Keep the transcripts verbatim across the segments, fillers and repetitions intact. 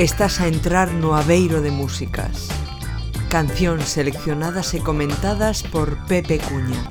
Estás a entrar no Aveiro de Músicas. Cancións seleccionadas e comentadas por Pepe Cuña.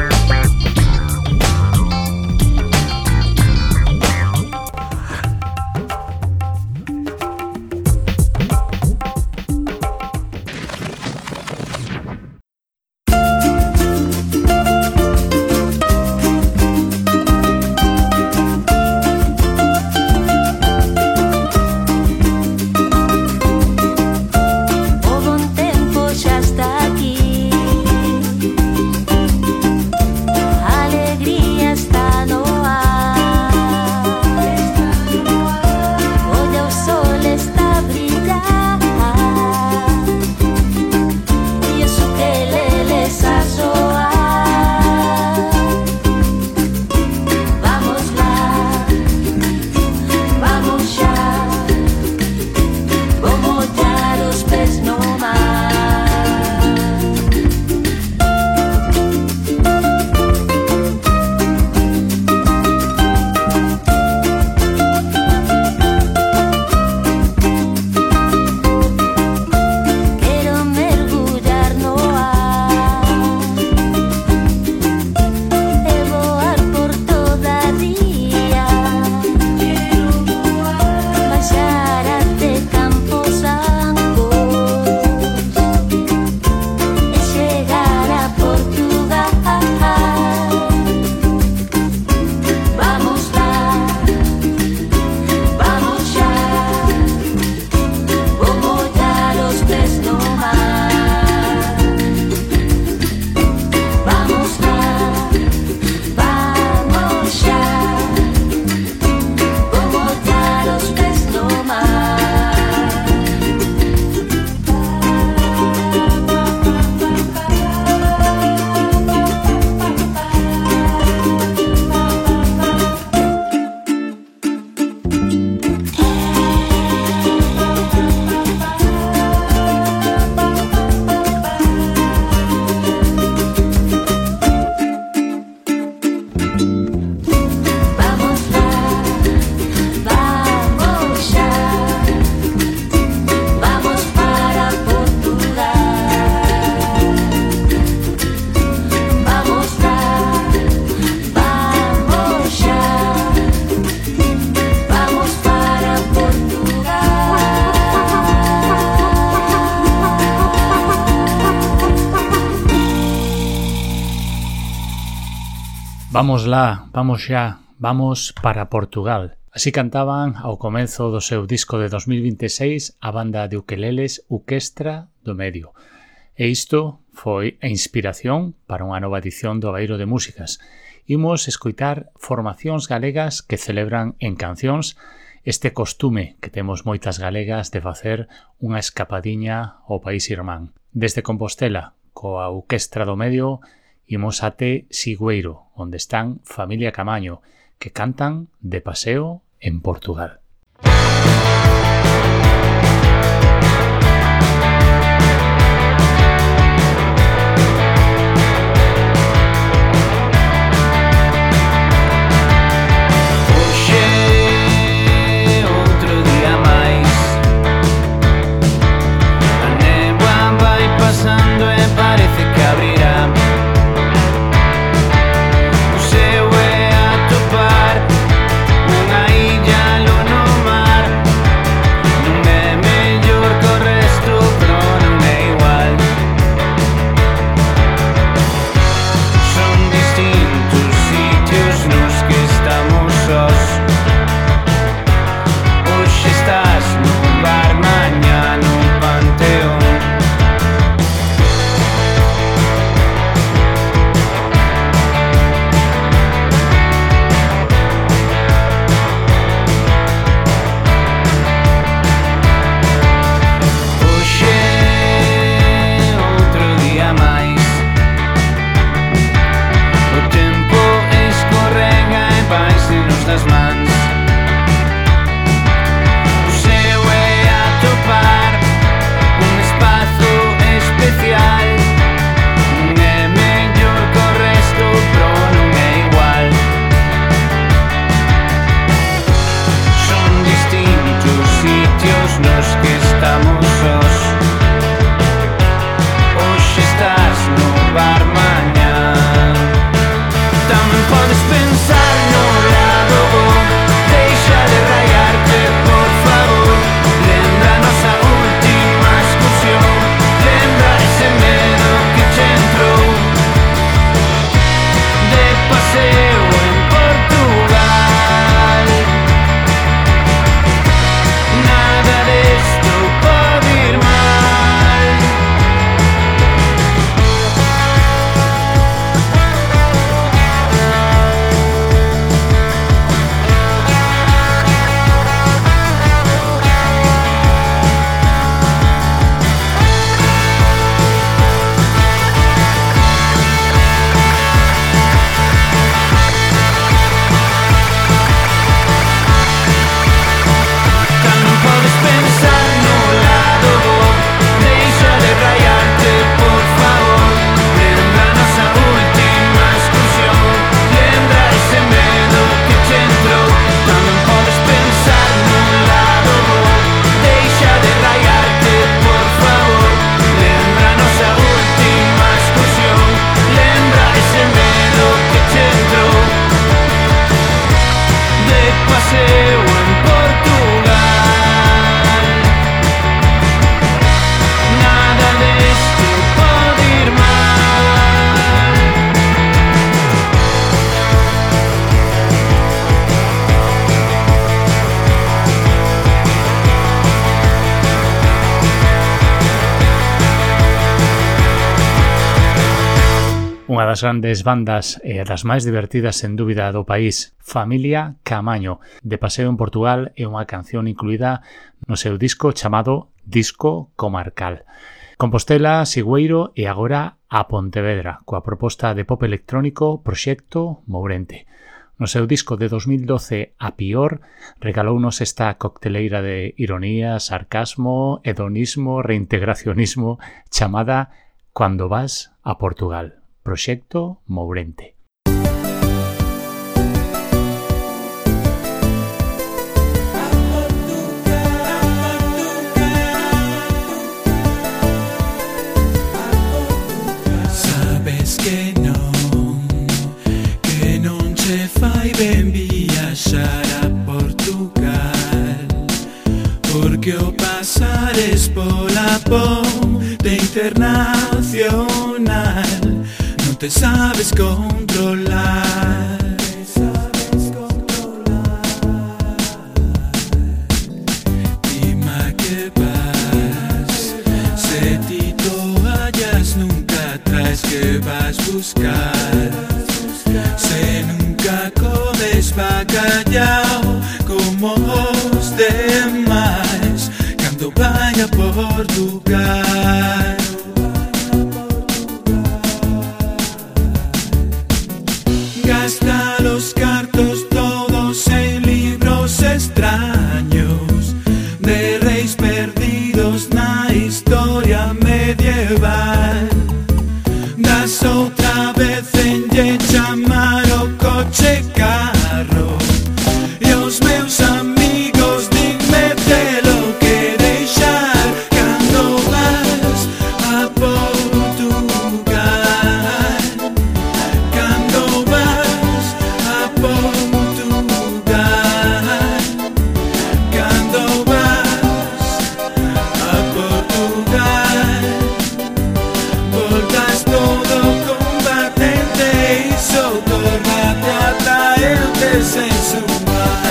Vamos lá, vamos xa, vamos para Portugal. Así cantaban ao comezo do seu disco de dos mil vinte e seis a banda de ukeleles Uquestra do Medio. E isto foi a inspiración para unha nova edición do Aveiro de Músicas. Imos escoitar formacións galegas que celebran en cancións este costume que temos moitas galegas de facer unha escapadiña ao país irmán. Desde Compostela, coa Uquestra do Medio, imos até Sigüeiro, onde están Familia Camaño, que cantan de paseo en Portugal. Unha illa lo no mar. Unha das grandes bandas e das máis divertidas sen dúbida do país, Familia Camaño, de paseo en Portugal, e unha canción incluída no seu disco chamado Disco Comarcal. Compostela, Sigüeiro e agora a Pontevedra, coa proposta de pop electrónico Proxecto Mourente. No seu disco de dos mil doce, A Pior, regalounos esta cocteleira de ironía, sarcasmo, hedonismo, reintegracionismo, chamada Cuando vas a Portugal. Proxecto Mourente. Sabes que non, que non che fai ben viaxar a Portugal, porque o pasares pola ponte internacional non te sabes controlar, te sabes controlar. Dime que vas, se ti toallas nunca traes, que vas buscar, se nunca comes bacalhau como os demais, cando vai a Portugal. Gasta los cartos todos en libros extraños de reis perdidos na historia medieval. Das outra vez en lle chamar o coche carro, e os meus amigos dinme telo que deixar cando vas a Portugal. Cando vas a Portugal, cando vas a Portugal, voltas todo combatente e só tornate a traerte sensual.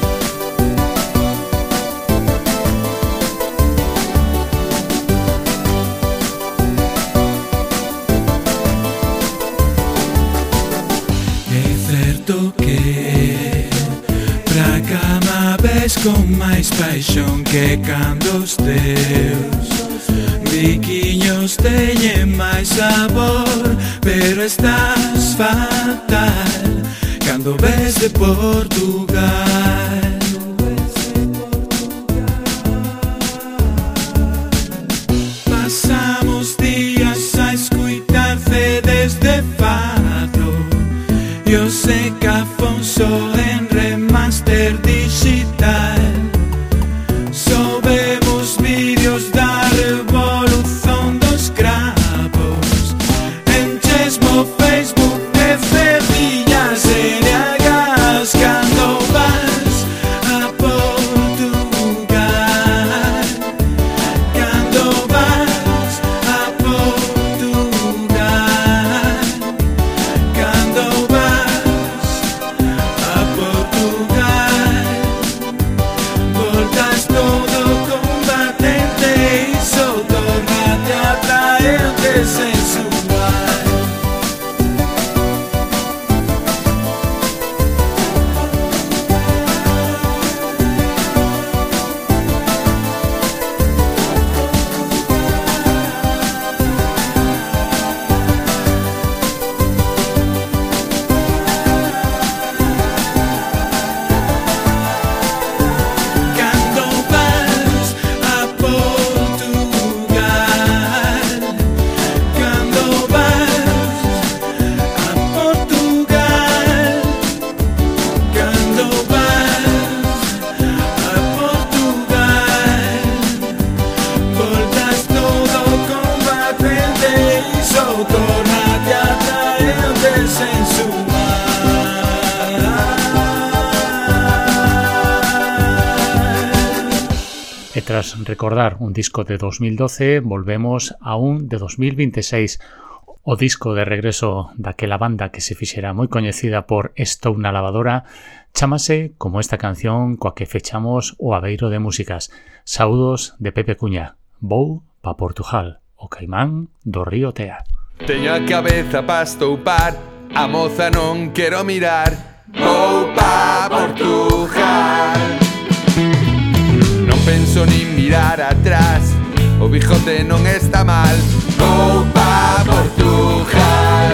É certo que pra cama ves con máis paixón que cando os teus biquiños teñen máis sabor, pero estás fatal cando ves de Portugal. Pasamos días a escuitar C Ds de fado, yo sé que Afonso en remaster digital. Só vemos vídeos da revolución dos cravos, enchesmo Facebook de cedillas N Hs cando vas a Portugal. Cando vas a Portugal, cando vas a Portugal, voltas todo combatente e só tornate a traerte sensual. Cando vas a Portugal, cando vas a Portugal, cando vas a Portugal, voltas todo combatente e só tornate a traerte sensual. E tras recordar un disco de dos mil doce, volvemos a un de dos mil veintiséis, o disco de regreso daquela banda que se fixera moi coñecida por Estou na lavadora, chámase como esta canción coa que fechamos o Aveiro de Músicas. Saúdos de Pepe Cuña. Vou pa Portugal, o caimán do río Tea. Teño a cabeza pa estoupar, a moza non quero mirar. Vou pa Portugal. Non penso nin mirar atrás, o bigote non está mal. Vou pa Portugal.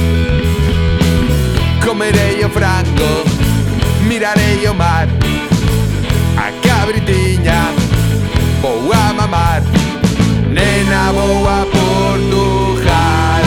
Comerei o frango, mirarei o mar. A cabritiña vou a mamar. Nena, vou a Portugal.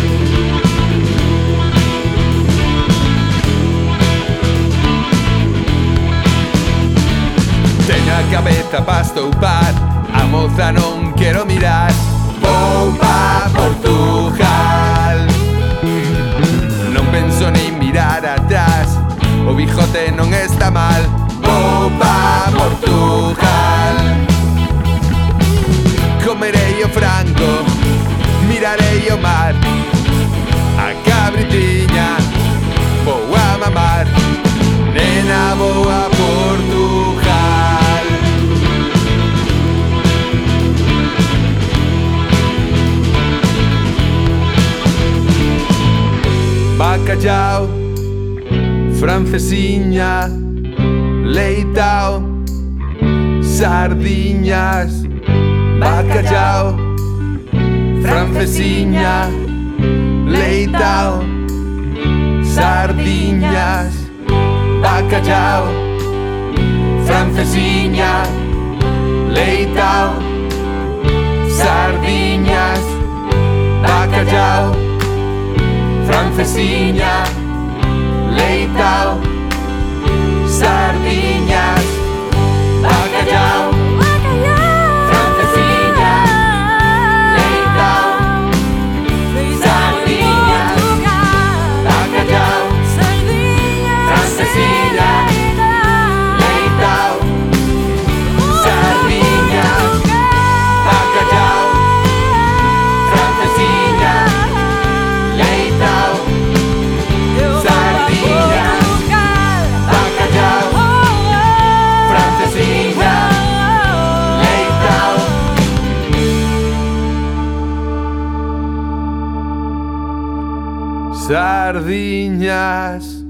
Teño a cabeza pa estoupar, a moza non quero mirar. Vou pa Portugal. Non penso nin mirar atrás, o bigote non está mal. Vou pa Portugal. Comerei o frango, mirarei o mar. A cabritiña vou a mamar. Nena, vou a Portugal. Bacallao, francesiña, leitao, sardiñas. Bacallao, francesiña, leitao, sardiñas. Bacallao, francesiña, leitao, sardiñas. Bacallao, francesiña, leitao, sardiñas. Bacallao, francesiña, leitao, sardiñas. Bacallao, francesiña, leitao, sardiñas. Bacallao, francesiña, leitao, sardiñas. Bacallao, francesiña, leitao. Sardiñas.